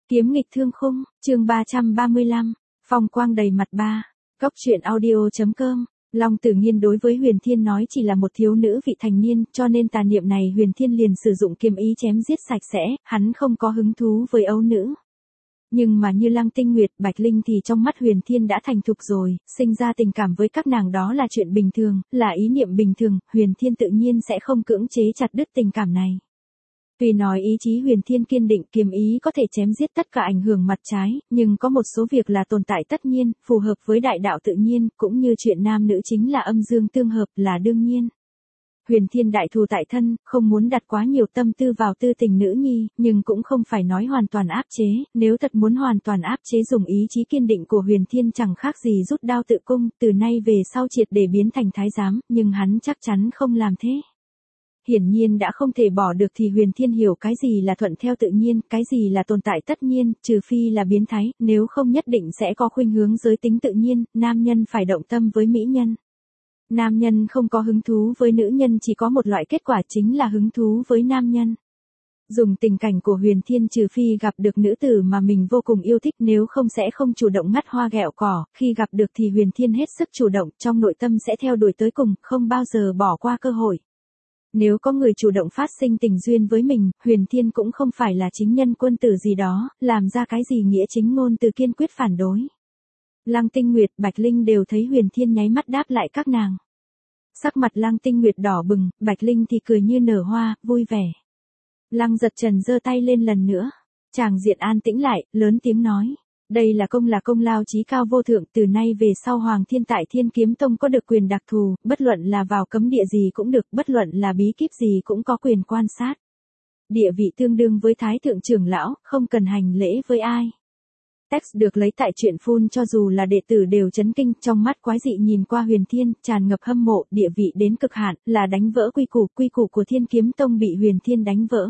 Kiếm nghịch thương khung, chương 335, phong quang đầy mặt ba. Góc truyện audio.com. Long Tử Nghiên đối với Huyền Thiên nói chỉ là một thiếu nữ vị thành niên, cho nên tà niệm này Huyền Thiên liền sử dụng kiếm ý chém giết sạch sẽ, hắn không có hứng thú với ấu nữ. Nhưng mà như Lăng Tinh Nguyệt, Bạch Linh thì trong mắt Huyền Thiên đã thành thục rồi, sinh ra tình cảm với các nàng đó là chuyện bình thường, là ý niệm bình thường, Huyền Thiên tự nhiên sẽ không cưỡng chế chặt đứt tình cảm này. Tuy nói ý chí Huyền Thiên kiên định, kiếm ý có thể chém giết tất cả ảnh hưởng mặt trái, nhưng có một số việc là tồn tại tất nhiên, phù hợp với đại đạo tự nhiên, cũng như chuyện nam nữ chính là âm dương tương hợp là đương nhiên. Huyền Thiên đại thù tại thân, không muốn đặt quá nhiều tâm tư vào tư tình nữ nhi, nhưng cũng không phải nói hoàn toàn áp chế, nếu thật muốn hoàn toàn áp chế dùng ý chí kiên định của Huyền Thiên chẳng khác gì rút đao tự cung, từ nay về sau triệt để biến thành thái giám, nhưng hắn chắc chắn không làm thế. Hiển nhiên đã không thể bỏ được thì Huyền Thiên hiểu cái gì là thuận theo tự nhiên, cái gì là tồn tại tất nhiên, trừ phi là biến thái, nếu không nhất định sẽ có khuynh hướng giới tính tự nhiên, nam nhân phải động tâm với mỹ nhân. Nam nhân không có hứng thú với nữ nhân chỉ có một loại kết quả chính là hứng thú với nam nhân. Dùng tình cảnh của Huyền Thiên trừ phi gặp được nữ tử mà mình vô cùng yêu thích nếu không sẽ không chủ động ngắt hoa ghẹo cỏ, khi gặp được thì Huyền Thiên hết sức chủ động, trong nội tâm sẽ theo đuổi tới cùng, không bao giờ bỏ qua cơ hội. Nếu có người chủ động phát sinh tình duyên với mình, Huyền Thiên cũng không phải là chính nhân quân tử gì đó, làm ra cái gì nghĩa chính ngôn từ kiên quyết phản đối. Lăng Tinh Nguyệt, Bạch Linh đều thấy Huyền Thiên nháy mắt đáp lại các nàng. Sắc mặt Lăng Tinh Nguyệt đỏ bừng, Bạch Linh thì cười như nở hoa, vui vẻ. Lăng Giật Trần giơ tay lên lần nữa. Chàng diện an tĩnh lại, lớn tiếng nói. Đây là công lao chí cao vô thượng, từ nay về sau Hoàng Thiên tại Thiên Kiếm Tông có được quyền đặc thù, bất luận là vào cấm địa gì cũng được, bất luận là bí kíp gì cũng có quyền quan sát. Địa vị tương đương với Thái Thượng trưởng lão, không cần hành lễ với ai. Text được lấy tại truyện phun cho dù là đệ tử đều chấn kinh, trong mắt quái dị nhìn qua Huyền Thiên, tràn ngập hâm mộ, địa vị đến cực hạn, là đánh vỡ quy củ của Thiên Kiếm Tông bị Huyền Thiên đánh vỡ.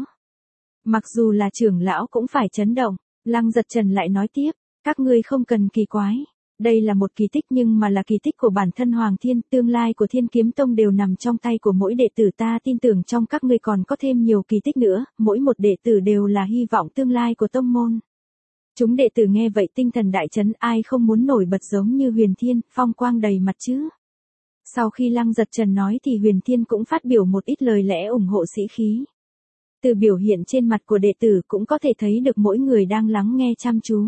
Mặc dù là trưởng lão cũng phải chấn động, Lăng Giật Trần lại nói tiếp. Các ngươi không cần kỳ quái. Đây là một kỳ tích nhưng mà là kỳ tích của bản thân Hoàng Thiên, tương lai của Thiên Kiếm Tông đều nằm trong tay của mỗi đệ tử, ta tin tưởng trong các ngươi còn có thêm nhiều kỳ tích nữa, mỗi một đệ tử đều là hy vọng tương lai của tông môn. Chúng đệ tử nghe vậy tinh thần đại chấn, ai không muốn nổi bật giống như Huyền Thiên, phong quang đầy mặt chứ. Sau khi Lăng Giật Trần nói thì Huyền Thiên cũng phát biểu một ít lời lẽ ủng hộ sĩ khí. Từ biểu hiện trên mặt của đệ tử cũng có thể thấy được mỗi người đang lắng nghe chăm chú.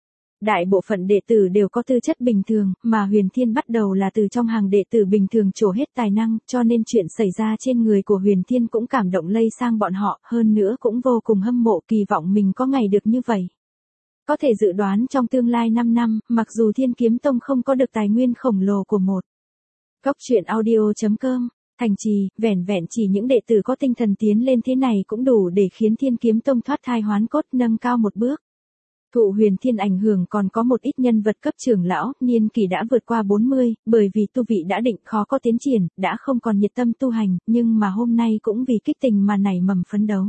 Đại bộ phận đệ tử đều có tư chất bình thường, mà Huyền Thiên bắt đầu là từ trong hàng đệ tử bình thường trổ hết tài năng, cho nên chuyện xảy ra trên người của Huyền Thiên cũng cảm động lây sang bọn họ, hơn nữa cũng vô cùng hâm mộ, kỳ vọng mình có ngày được như vậy. Có thể dự đoán trong tương lai 5 năm, mặc dù Thiên Kiếm Tông không có được tài nguyên khổng lồ của một góc truyện audio.com, thành trì, vẻn vẹn chỉ những đệ tử có tinh thần tiến lên thế này cũng đủ để khiến Thiên Kiếm Tông thoát thai hoán cốt, nâng cao một bước. Thụ Huyền Thiên ảnh hưởng còn có một ít nhân vật cấp trưởng lão, niên kỷ đã vượt qua 40, bởi vì tu vị đã định khó có tiến triển, đã không còn nhiệt tâm tu hành, nhưng mà hôm nay cũng vì kích tình mà nảy mầm phấn đấu.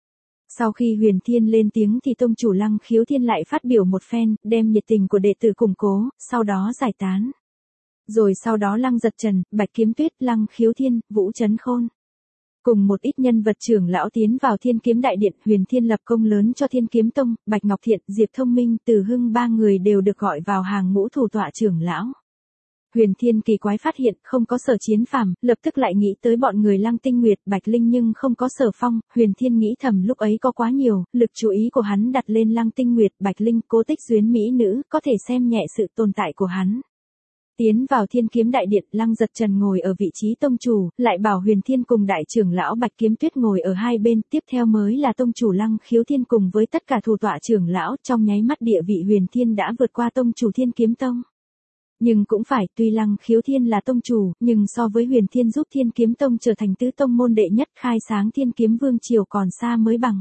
Sau khi Huyền Thiên lên tiếng thì tông chủ Lăng Khiếu Thiên lại phát biểu một phen, đem nhiệt tình của đệ tử củng cố, sau đó giải tán. Rồi sau đó Lăng Giật Trần, Bạch Kiếm Tuyết, Lăng Khiếu Thiên, Vũ Chấn Khôn. Cùng một ít nhân vật trưởng lão tiến vào Thiên Kiếm Đại Điện, Huyền Thiên lập công lớn cho Thiên Kiếm Tông, Bạch Ngọc Thiện, Diệp Thông Minh, Từ Hưng ba người đều được gọi vào hàng ngũ thủ tọa trưởng lão. Huyền Thiên kỳ quái phát hiện không có Sở Chiến Phàm, lập tức lại nghĩ tới bọn người Lăng Tinh Nguyệt, Bạch Linh nhưng không có Sở Phong, Huyền Thiên nghĩ thầm lúc ấy có quá nhiều, lực chú ý của hắn đặt lên Lăng Tinh Nguyệt, Bạch Linh, Cố Tích Duyến mỹ nữ, có thể xem nhẹ sự tồn tại của hắn. Tiến vào Thiên Kiếm Đại Điện, Lăng Giật Trần ngồi ở vị trí tông chủ, lại bảo Huyền Thiên cùng đại trưởng lão Bạch Kiếm Tuyết ngồi ở hai bên, tiếp theo mới là tông chủ Lăng Khiếu Thiên cùng với tất cả thủ tọa trưởng lão, trong nháy mắt địa vị Huyền Thiên đã vượt qua tông chủ Thiên Kiếm Tông. Nhưng cũng phải, tuy Lăng Khiếu Thiên là tông chủ, nhưng so với Huyền Thiên giúp Thiên Kiếm Tông trở thành tứ tông môn đệ nhất, khai sáng Thiên Kiếm Vương triều còn xa mới bằng.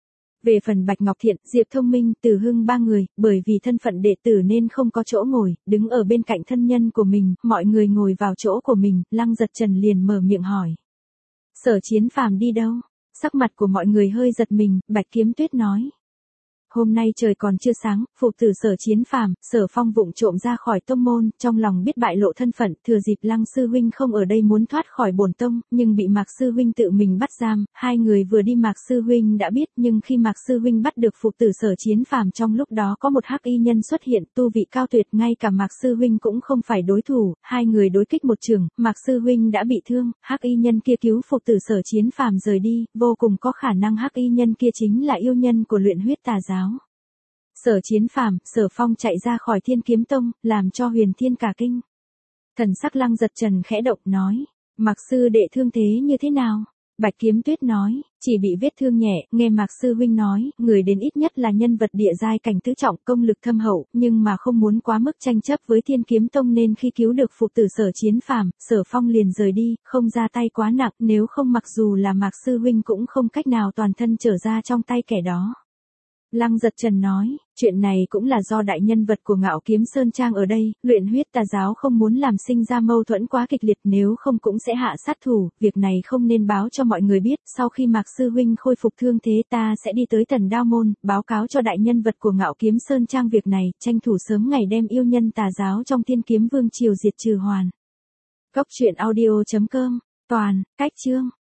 Về phần Bạch Ngọc Thiện, Diệp Thông Minh, Từ Hưng ba người, bởi vì thân phận đệ tử nên không có chỗ ngồi, đứng ở bên cạnh thân nhân của mình, mọi người ngồi vào chỗ của mình, Lăng Giật Trần liền mở miệng hỏi. Sở Chiến Phàm đi đâu? Sắc mặt của mọi người hơi giật mình, Bạch Kiếm Tuyết nói. Hôm nay trời còn chưa sáng, phụ tử Sở Chiến Phàm, Sở Phong vụng trộm ra khỏi tông môn, trong lòng biết bại lộ thân phận, thừa dịp Lăng sư huynh không ở đây muốn thoát khỏi bổn tông, nhưng bị Mạc sư huynh tự mình bắt giam, hai người vừa đi Mạc sư huynh đã biết, nhưng khi Mạc sư huynh bắt được phụ tử Sở Chiến Phàm trong lúc đó có một hắc y nhân xuất hiện, tu vị cao tuyệt, ngay cả Mạc sư huynh cũng không phải đối thủ, hai người đối kích một trường, Mạc sư huynh đã bị thương, hắc y nhân kia cứu phụ tử Sở Chiến Phàm rời đi, vô cùng có khả năng hắc y nhân kia chính là yêu nhân của Luyện Huyết Tà giáo. Sở Chiến Phàm, Sở Phong chạy ra khỏi Thiên Kiếm Tông, làm cho Huyền Thiên cả kinh. Thần sắc Lăng Giật Trần khẽ động nói, Mạc sư đệ thương thế như thế nào? Bạch Kiếm Tuyết nói, chỉ bị vết thương nhẹ, nghe Mạc sư huynh nói, người đến ít nhất là nhân vật địa giai cảnh tứ trọng, công lực thâm hậu, nhưng mà không muốn quá mức tranh chấp với Thiên Kiếm Tông nên khi cứu được phụ tử Sở Chiến Phàm, Sở Phong liền rời đi, không ra tay quá nặng, nếu không mặc dù là Mạc sư huynh cũng không cách nào toàn thân trở ra trong tay kẻ đó. Lăng Giật Trần nói, chuyện này cũng là do đại nhân vật của Ngạo Kiếm Sơn Trang ở đây, Luyện Huyết Tà giáo không muốn làm sinh ra mâu thuẫn quá kịch liệt, nếu không cũng sẽ hạ sát thủ, việc này không nên báo cho mọi người biết, sau khi Mạc sư huynh khôi phục thương thế ta sẽ đi tới Tần Đao môn, báo cáo cho đại nhân vật của Ngạo Kiếm Sơn Trang việc này, tranh thủ sớm ngày đem yêu nhân tà giáo trong Thiên Kiếm Vương triều diệt trừ hoàn. Cốc truyện audio.com, toàn, cách chương